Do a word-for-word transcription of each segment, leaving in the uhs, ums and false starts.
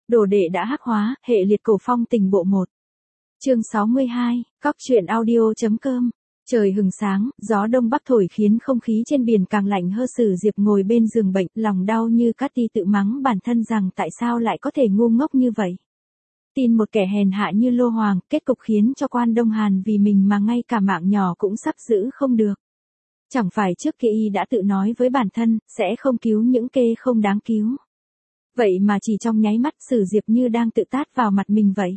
Đồ đệ đã hắc hóa, hệ liệt cổ phong tình bộ một. Chương sáu mươi hai, cóc truyện audio.com. Trời hừng sáng, gió đông bắc thổi khiến không khí trên biển càng lạnh hơn. Sử Diệp ngồi bên giường bệnh, lòng đau như cắt đi, tự mắng bản thân rằng tại sao lại có thể ngu ngốc như vậy. Tin một kẻ hèn hạ như Lô Hoàng, kết cục khiến cho Quan Đông Hàn vì mình mà ngay cả mạng nhỏ cũng sắp giữ không được. Chẳng phải trước kia y đã tự nói với bản thân, sẽ không cứu những kê không đáng cứu. Vậy mà chỉ trong nháy mắt Sử Diệp như đang tự tát vào mặt mình vậy.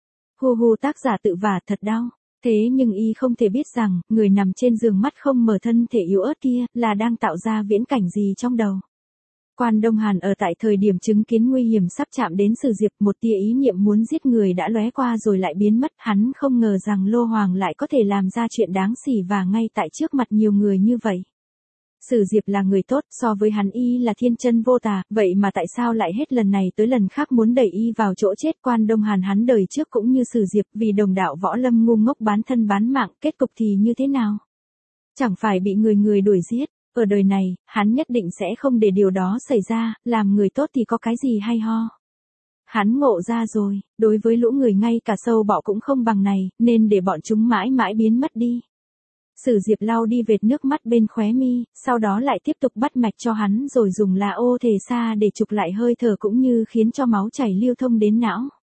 Hu hu, tác giả tự vả, thật đau. Thế nhưng y không thể biết rằng, người nằm trên giường mắt không mở thân thể yếu ớt kia, là đang tạo ra viễn cảnh gì trong đầu. Quan Đông Hàn ở tại thời điểm chứng kiến nguy hiểm sắp chạm đến Sử Diệp, một tia ý niệm muốn giết người đã lóe qua rồi lại biến mất. Hắn không ngờ rằng Lô Hoàng lại có thể làm ra chuyện đáng xỉ và ngay tại trước mặt nhiều người như vậy. Sử Diệp là người tốt, so với hắn y là thiên chân vô tà, vậy mà tại sao lại hết lần này tới lần khác muốn đẩy y vào chỗ chết. Quan Đông Hàn hắn đời trước cũng như Sử Diệp, vì đồng đạo võ lâm ngu ngốc bán thân bán mạng, kết cục thì như thế nào? Chẳng phải bị người người đuổi giết. Ở đời này, hắn nhất định sẽ không để điều đó xảy ra, làm người tốt thì có cái gì hay ho. Hắn ngộ ra rồi, đối với lũ người ngay cả sâu bọ cũng không bằng này, nên để bọn chúng mãi mãi biến mất đi. Sử Diệp lau đi vệt nước mắt bên khóe mi, sau đó lại tiếp tục bắt mạch cho hắn rồi dùng lá ô thể xa để trục lại hơi thở cũng như khiến cho máu chảy lưu thông đến não.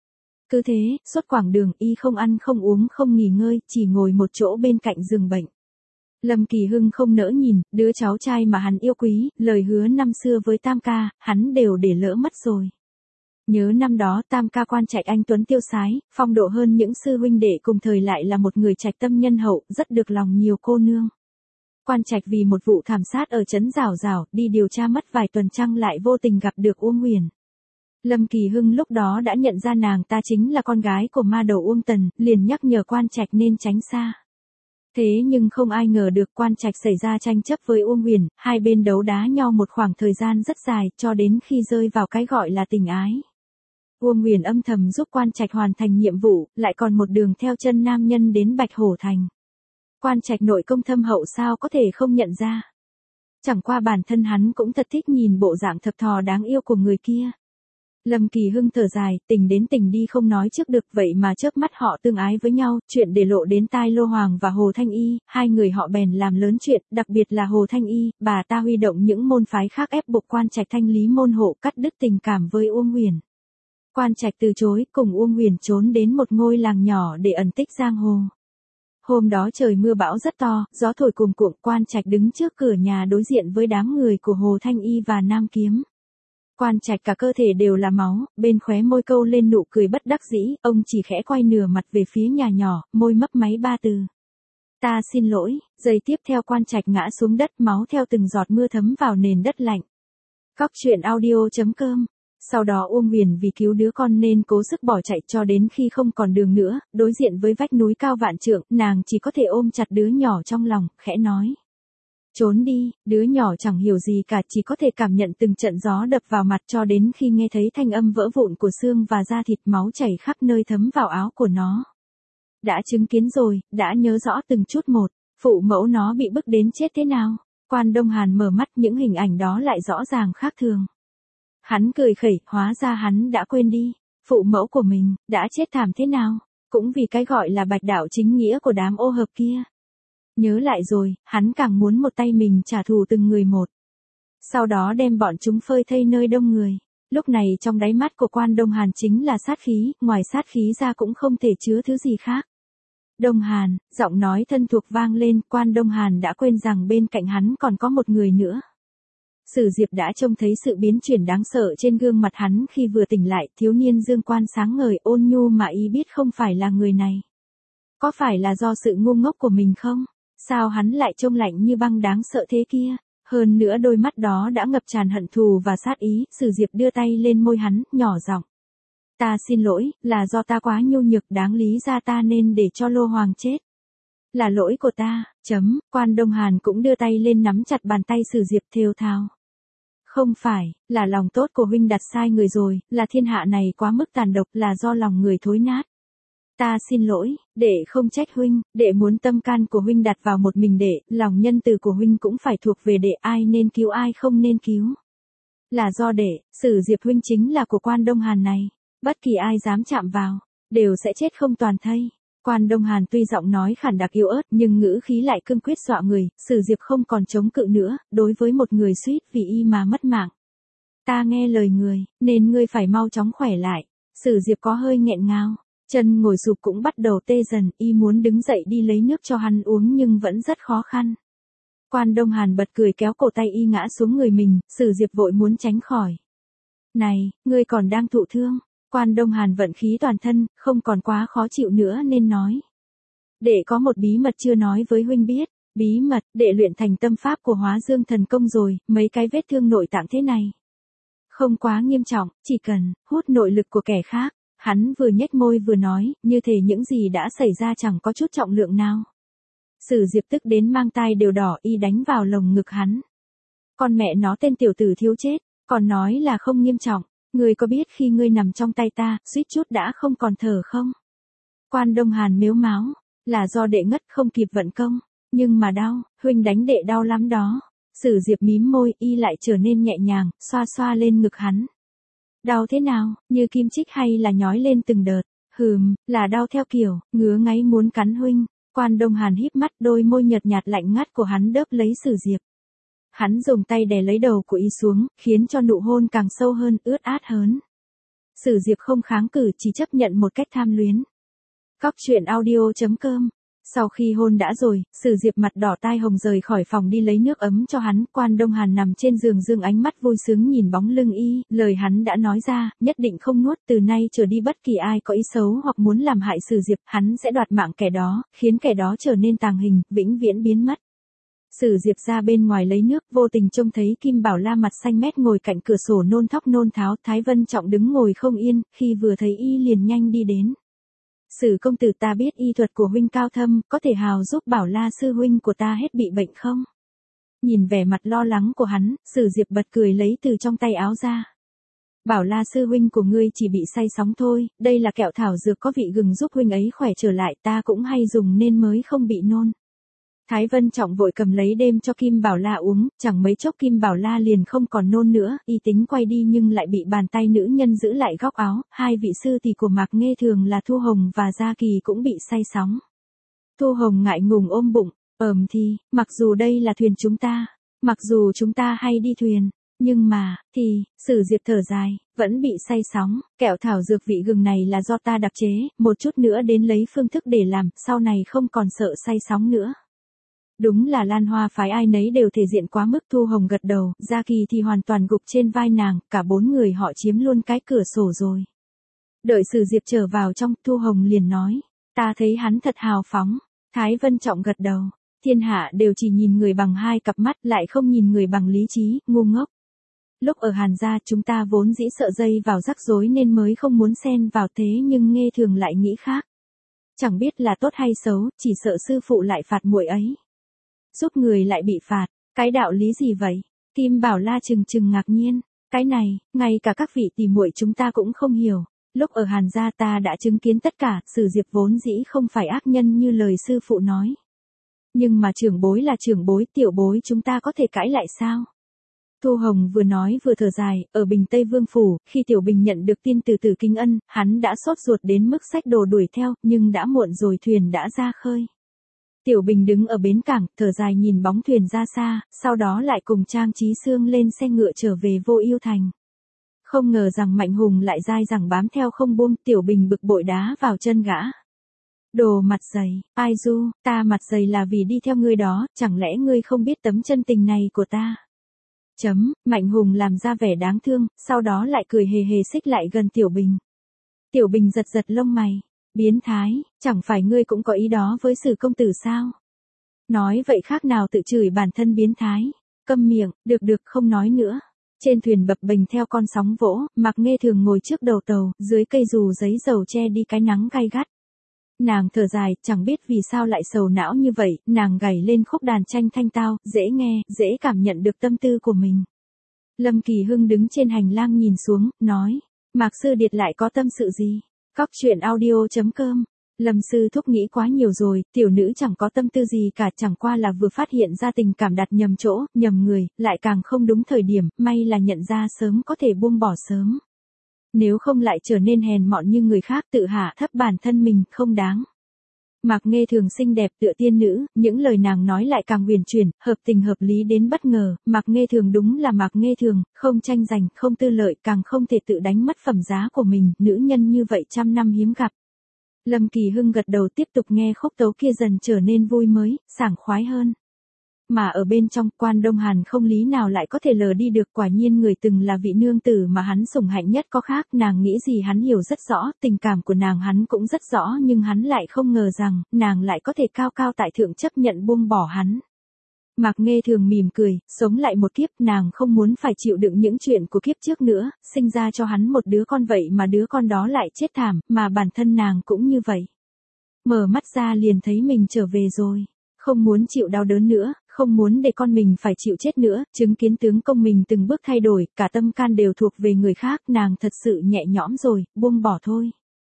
Cứ thế, suốt quãng đường y không ăn không uống không nghỉ ngơi, chỉ ngồi một chỗ bên cạnh giường bệnh. Lâm Kỳ Hưng không nỡ nhìn, đứa cháu trai mà hắn yêu quý, lời hứa năm xưa với Tam ca, hắn đều để lỡ mất rồi. Nhớ năm đó Tam ca Quan Trạch anh tuấn tiêu sái, phong độ hơn những sư huynh đệ cùng thời, lại là một người trạch tâm nhân hậu, rất được lòng nhiều cô nương. Quan Trạch vì một vụ thảm sát ở trấn Giảo Giảo, đi điều tra mất vài tuần trăng lại vô tình gặp được Uông Huyền. Lâm Kỳ Hưng lúc đó đã nhận ra nàng ta chính là con gái của ma đầu Uông Tần, liền nhắc nhở Quan Trạch nên tránh xa. Thế nhưng không ai ngờ được Quan Trạch xảy ra tranh chấp với Uông Huyền, hai bên đấu đá nhau một khoảng thời gian rất dài, cho đến khi rơi vào cái gọi là tình ái. Uông Huyền âm thầm giúp Quan Trạch hoàn thành nhiệm vụ, lại còn một đường theo chân nam nhân đến Bạch Hổ Thành. Quan Trạch nội công thâm hậu sao có thể không nhận ra. Chẳng qua bản thân hắn cũng thật thích nhìn bộ dạng thập thò đáng yêu của người kia. Lâm Kỳ Hưng thở dài, tình đến tình đi không nói trước được, vậy mà chớp mắt họ tương ái với nhau. Chuyện để lộ đến tai Lô Hoàng và Hồ Thanh Y, hai người họ bèn làm lớn chuyện, đặc biệt là Hồ Thanh Y, bà ta huy động những môn phái khác ép buộc Quan Trạch thanh lý môn hộ, cắt đứt tình cảm với Uông Huyền. Quan Trạch từ chối, cùng Uông Huyền trốn đến một ngôi làng nhỏ để ẩn tích giang hồ. Hôm đó trời mưa bão rất to, gió thổi cuồn cuộn. Quan Trạch đứng trước cửa nhà đối diện với đám người của Hồ Thanh Y và Nam Kiếm. Quan Trạch cả cơ thể đều là máu, bên khóe môi câu lên nụ cười bất đắc dĩ, ông chỉ khẽ quay nửa mặt về phía nhà nhỏ, môi mấp máy ba từ. Ta xin lỗi. Giây tiếp theo Quan Trạch ngã xuống đất, máu theo từng giọt mưa thấm vào nền đất lạnh. Cóc truyện audio.com. Sau đó Uông Huyền vì cứu đứa con nên cố sức bỏ chạy, cho đến khi không còn đường nữa, đối diện với vách núi cao vạn trượng, nàng chỉ có thể ôm chặt đứa nhỏ trong lòng, khẽ nói. Trốn đi. Đứa nhỏ chẳng hiểu gì cả, chỉ có thể cảm nhận từng trận gió đập vào mặt, cho đến khi nghe thấy thanh âm vỡ vụn của xương và da thịt, máu chảy khắp nơi thấm vào áo của nó. Đã chứng kiến rồi, đã nhớ rõ từng chút một, phụ mẫu nó bị bức đến chết thế nào. Quan Đông Hàn mở mắt, những hình ảnh đó lại rõ ràng khác thường. Hắn cười khẩy, hóa ra hắn đã quên đi, phụ mẫu của mình, đã chết thảm thế nào, cũng vì cái gọi là bạch đạo chính nghĩa của đám ô hợp kia. Nhớ lại rồi, hắn càng muốn một tay mình trả thù từng người một. Sau đó đem bọn chúng phơi thây nơi đông người. Lúc này trong đáy mắt của Quan Đông Hàn chính là sát khí, ngoài sát khí ra cũng không thể chứa thứ gì khác. Đông Hàn, giọng nói thân thuộc vang lên. Quan Đông Hàn đã quên rằng bên cạnh hắn còn có một người nữa. Sử Diệp đã trông thấy sự biến chuyển đáng sợ trên gương mặt hắn khi vừa tỉnh lại, thiếu niên dương quan sáng ngời ôn nhu mà y biết không phải là người này. Có phải là do sự ngu ngốc của mình không? Sao hắn lại trông lạnh như băng đáng sợ thế kia? Hơn nữa đôi mắt đó đã ngập tràn hận thù và sát ý. Sử Diệp đưa tay lên môi hắn, nhỏ giọng. Ta xin lỗi, là do ta quá nhu nhược, đáng lý ra ta nên để cho Lô Hoàng chết. Là lỗi của ta, chấm. Quan Đông Hàn cũng đưa tay lên nắm chặt bàn tay Sử Diệp thều thào. Không phải, là lòng tốt của huynh đặt sai người rồi, là thiên hạ này quá mức tàn độc, là do lòng người thối nát. Ta xin lỗi, đệ không trách huynh, đệ muốn tâm can của huynh đặt vào một mình đệ, lòng nhân từ của huynh cũng phải thuộc về đệ, ai nên cứu ai không nên cứu. Là do đệ, Sử Diệp huynh chính là của Quan Đông Hàn này. Bất kỳ ai dám chạm vào, đều sẽ chết không toàn thây. Quan Đông Hàn tuy giọng nói khản đặc yếu ớt nhưng ngữ khí lại cương quyết dọa người, Sử Diệp không còn chống cự nữa, đối với một người suýt vì y mà mất mạng. Ta nghe lời người, nên ngươi phải mau chóng khỏe lại. Sử Diệp có hơi nghẹn ngào, chân ngồi sụp cũng bắt đầu tê dần, y muốn đứng dậy đi lấy nước cho hắn uống nhưng vẫn rất khó khăn. Quan Đông Hàn bật cười kéo cổ tay y ngã xuống người mình, Sử Diệp vội muốn tránh khỏi. Này, ngươi còn đang thụ thương. Quan Đông Hàn vận khí toàn thân, không còn quá khó chịu nữa nên nói. Đệ có một bí mật chưa nói với huynh biết. Bí mật, đệ luyện thành tâm pháp của Hóa Dương thần công rồi, mấy cái vết thương nội tạng thế này. Không quá nghiêm trọng, chỉ cần hút nội lực của kẻ khác. Hắn vừa nhếch môi vừa nói, như thể những gì đã xảy ra chẳng có chút trọng lượng nào. Sử Diệp tức đến mang tai đều đỏ, y đánh vào lồng ngực hắn. Con mẹ nó tên tiểu tử thiếu chết, còn nói là không nghiêm trọng. Ngươi có biết khi ngươi nằm trong tay ta, suýt chút đã không còn thở không? Quan Đông Hàn mếu máo, là do đệ ngất không kịp vận công, nhưng mà đau, huynh đánh đệ đau lắm đó. Sử Diệp mím môi, y lại trở nên nhẹ nhàng, xoa xoa lên ngực hắn. Đau thế nào, như kim chích hay là nhói lên từng đợt? Hừm, là đau theo kiểu, ngứa ngáy muốn cắn huynh. Quan Đông Hàn híp mắt, đôi môi nhợt nhạt lạnh ngắt của hắn đớp lấy Sử Diệp. Hắn dùng tay đè lấy đầu của y xuống, khiến cho nụ hôn càng sâu hơn, ướt át hơn. Sử Diệp không kháng cự, chỉ chấp nhận một cách tham luyến. Cóc truyện audio chấm com. Sau khi hôn đã rồi, Sử Diệp mặt đỏ tai hồng rời khỏi phòng đi lấy nước ấm cho hắn. Quan Đông Hàn nằm trên giường dương ánh mắt vui sướng nhìn bóng lưng y, lời hắn đã nói ra, nhất định không nuốt, từ nay trở đi bất kỳ ai có ý xấu hoặc muốn làm hại Sử Diệp, hắn sẽ đoạt mạng kẻ đó, khiến kẻ đó trở nên tàng hình, vĩnh viễn biến mất. Sử Diệp ra bên ngoài lấy nước, vô tình trông thấy Kim Bảo La mặt xanh mét ngồi cạnh cửa sổ nôn thóc nôn tháo, Thái Vân Trọng đứng ngồi không yên, khi vừa thấy y liền nhanh đi đến. Sử công tử, ta biết y thuật của huynh cao thâm, có thể hào giúp Bảo La sư huynh của ta hết bị bệnh không? Nhìn vẻ mặt lo lắng của hắn, Sử Diệp bật cười lấy từ trong tay áo ra. Bảo La sư huynh của ngươi chỉ bị say sóng thôi, đây là kẹo thảo dược có vị gừng giúp huynh ấy khỏe trở lại, ta cũng hay dùng nên mới không bị nôn. Thái Vân Trọng vội cầm lấy đêm cho Kim Bảo La uống, chẳng mấy chốc Kim Bảo La liền không còn nôn nữa, y tính quay đi nhưng lại bị bàn tay nữ nhân giữ lại góc áo, hai vị sư tỷ của Mạc Nghê Thường là Thu Hồng và Gia Kỳ cũng bị say sóng. Thu Hồng ngại ngùng ôm bụng, ờm thì, mặc dù đây là thuyền chúng ta, mặc dù chúng ta hay đi thuyền, nhưng mà, thì, Sử Diệp thở dài, vẫn bị say sóng, kẹo thảo dược vị gừng này là do ta đặc chế, một chút nữa đến lấy phương thức để làm, sau này không còn sợ say sóng nữa. Đúng là Lan Hoa phái ai nấy đều thể diện quá mức. Thu Hồng gật đầu, Gia Kỳ thì hoàn toàn gục trên vai nàng, cả bốn người họ chiếm luôn cái cửa sổ rồi. Đợi Sử Diệp trở vào trong, Thu Hồng liền nói, ta thấy hắn thật hào phóng. Thái Vân Trọng gật đầu, thiên hạ đều chỉ nhìn người bằng hai cặp mắt, lại không nhìn người bằng lý trí, ngu ngốc. Lúc ở Hàn gia chúng ta vốn dĩ sợ dây vào rắc rối nên mới không muốn xen vào, thế nhưng Nghê Thường lại nghĩ khác. Chẳng biết là tốt hay xấu, chỉ sợ sư phụ lại phạt muội ấy. Giúp người lại bị phạt, cái đạo lý gì vậy? Kim Bảo La trừng trừng ngạc nhiên, cái này, ngay cả các vị tỷ muội chúng ta cũng không hiểu. Lúc ở Hàn gia ta đã chứng kiến tất cả, Sử Diệp vốn dĩ không phải ác nhân như lời sư phụ nói. Nhưng mà trưởng bối là trưởng bối, tiểu bối chúng ta có thể cãi lại sao? Thu Hồng vừa nói vừa thở dài, ở Bình Tây Vương Phủ, khi Tiểu Bình nhận được tin từ Tử Kinh Ân, hắn đã sốt ruột đến mức xách đồ đuổi theo, nhưng đã muộn rồi, thuyền đã ra khơi. Tiểu Bình đứng ở bến cảng, thở dài nhìn bóng thuyền ra xa, sau đó lại cùng Trang Trí Sương lên xe ngựa trở về Vô Ưu Thành. Không ngờ rằng Mạnh Hùng lại dai dẳng bám theo không buông, Tiểu Bình bực bội đá vào chân gã. Đồ mặt dày, ai du, ta mặt dày là vì đi theo ngươi đó, chẳng lẽ ngươi không biết tấm chân tình này của ta? Chấm, Mạnh Hùng làm ra vẻ đáng thương, sau đó lại cười hề hề xích lại gần Tiểu Bình. Tiểu Bình giật giật lông mày. Biến thái, chẳng phải ngươi cũng có ý đó với Sử công tử sao? Nói vậy khác nào tự chửi bản thân biến thái. Câm miệng, được được không nói nữa. Trên thuyền bập bềnh theo con sóng vỗ, Mạc Nghê Thường ngồi trước đầu tàu, dưới cây dù giấy dầu che đi cái nắng gay gắt. Nàng thở dài, chẳng biết vì sao lại sầu não như vậy, nàng gảy lên khúc đàn tranh thanh tao, dễ nghe, dễ cảm nhận được tâm tư của mình. Lâm Kỳ Hưng đứng trên hành lang nhìn xuống, nói, Mạc Sư Điệt lại có tâm sự gì? Cóc truyện audio chấm com. Lâm sư thúc nghĩ quá nhiều rồi, tiểu nữ chẳng có tâm tư gì cả, chẳng qua là vừa phát hiện ra tình cảm đặt nhầm chỗ, nhầm người, lại càng không đúng thời điểm, may là nhận ra sớm có thể buông bỏ sớm. Nếu không lại trở nên hèn mọn như người khác, tự hạ thấp bản thân mình, không đáng. Mạc Nghê Thường xinh đẹp tựa tiên nữ, những lời nàng nói lại càng huyền chuyển, hợp tình hợp lý đến bất ngờ. Mạc Nghê Thường đúng là Mạc Nghê Thường, không tranh giành, không tư lợi, càng không thể tự đánh mất phẩm giá của mình, nữ nhân như vậy trăm năm hiếm gặp. Lâm Kỳ Hưng gật đầu tiếp tục nghe khúc tấu kia dần trở nên vui mới, sảng khoái hơn. Mà ở bên trong, Quan Đông Hàn không lý nào lại có thể lờ đi được, quả nhiên người từng là vị nương tử mà hắn sủng hạnh nhất có khác, nàng nghĩ gì hắn hiểu rất rõ, tình cảm của nàng hắn cũng rất rõ, nhưng hắn lại không ngờ rằng, nàng lại có thể cao cao tại thượng chấp nhận buông bỏ hắn. Mạc Nghê Thường mỉm cười, sống lại một kiếp, nàng không muốn phải chịu đựng những chuyện của kiếp trước nữa, sinh ra cho hắn một đứa con vậy mà đứa con đó lại chết thảm, mà bản thân nàng cũng như vậy. Mở mắt ra liền thấy mình trở về rồi. Không muốn chịu đau đớn nữa, không muốn để con mình phải chịu chết nữa, chứng kiến tướng công mình từng bước thay đổi, cả tâm can đều thuộc về người khác, nàng thật sự nhẹ nhõm rồi, buông bỏ thôi.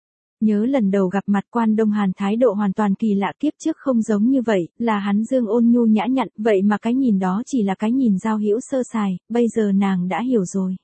Nhớ lần đầu gặp mặt Quan Đông Hàn thái độ hoàn toàn kỳ lạ, kiếp trước không giống như vậy, là hắn dương ôn nhu nhã nhặn, vậy mà cái nhìn đó chỉ là cái nhìn giao hữu sơ sài, bây giờ nàng đã hiểu rồi.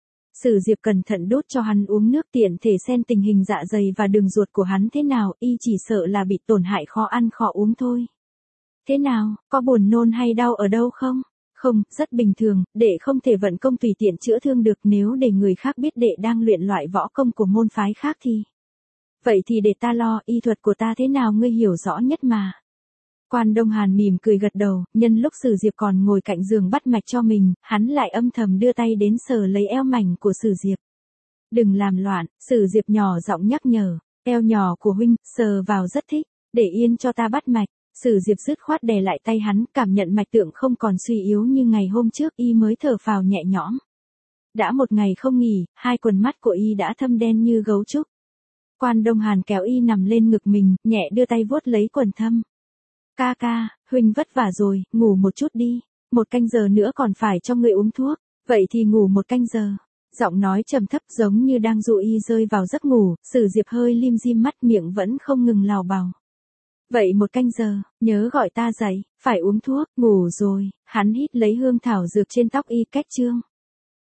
Sử Diệp cẩn thận đút cho hắn uống nước, tiện thể xem tình hình dạ dày và đường ruột của hắn thế nào, y chỉ sợ là bị tổn hại khó ăn khó uống thôi. Thế nào, có buồn nôn hay đau ở đâu không? Không, rất bình thường, đệ không thể vận công tùy tiện chữa thương được, nếu để người khác biết đệ đang luyện loại võ công của môn phái khác thì... Vậy thì để ta lo, y thuật của ta thế nào ngươi hiểu rõ nhất mà. Quan Đông Hàn mỉm cười gật đầu, nhân lúc Sử Diệp còn ngồi cạnh giường bắt mạch cho mình, hắn lại âm thầm đưa tay đến sờ lấy eo mảnh của Sử Diệp. Đừng làm loạn, Sử Diệp nhỏ giọng nhắc nhở, eo nhỏ của huynh, sờ vào rất thích, để yên cho ta bắt mạch. Sử Diệp dứt khoát đè lại tay hắn, cảm nhận mạch tượng không còn suy yếu như ngày hôm trước, y mới thở phào nhẹ nhõm. Đã một ngày không nghỉ, hai quần mắt của y đã thâm đen như gấu trúc. Quan Đông Hàn kéo y nằm lên ngực mình, nhẹ đưa tay vuốt lấy quần thâm. Ca ca, huynh vất vả rồi, ngủ một chút đi, một canh giờ nữa còn phải cho người uống thuốc, vậy thì ngủ một canh giờ. Giọng nói trầm thấp giống như đang dụ y rơi vào giấc ngủ, Sử Diệp hơi lim dim mắt, miệng vẫn không ngừng lào bào. Vậy một canh giờ, nhớ gọi ta dậy, phải uống thuốc, ngủ rồi, hắn hít lấy hương thảo dược trên tóc y, cách trương.